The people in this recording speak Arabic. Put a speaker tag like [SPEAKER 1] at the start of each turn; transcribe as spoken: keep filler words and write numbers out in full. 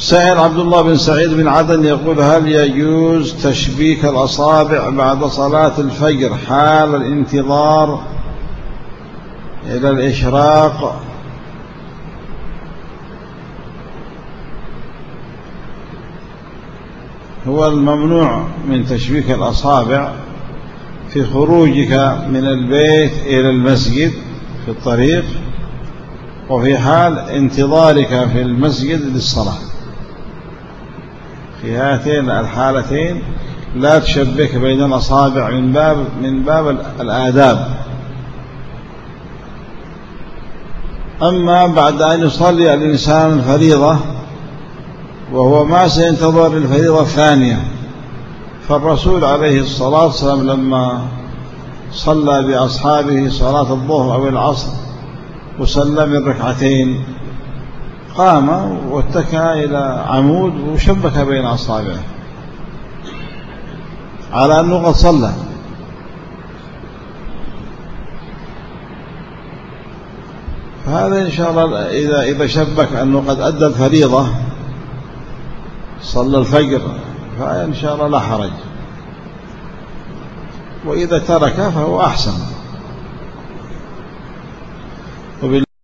[SPEAKER 1] سائل عبد الله بن سعيد بن عدن يقول: هل يجوز تشبيك الأصابع بعد صلاة الفجر حال الانتظار إلى الإشراق؟ هو الممنوع من تشبيك الأصابع في خروجك من البيت إلى المسجد في الطريق، وفي حال انتظارك في المسجد للصلاة. في هاتين الحالتين لا تشبك بين الأصابع من باب من باب الآداب. أما بعد أن يصلي الإنسان الفريضة وهو ما سينتظر الفريضة الثانية، فالرسول عليه الصلاة والسلام لما صلى بأصحابه صلاة الظهر أو العصر وسلم الركعتين قام واتكى إلى عمود وشبك بين أصابعه على أنه قد صلى. فهذا إن شاء الله إذا إذا شبك أنه قد أدى الفريضة صلى الفجر فإن شاء الله لا حرج، وإذا ترك فهو أحسن.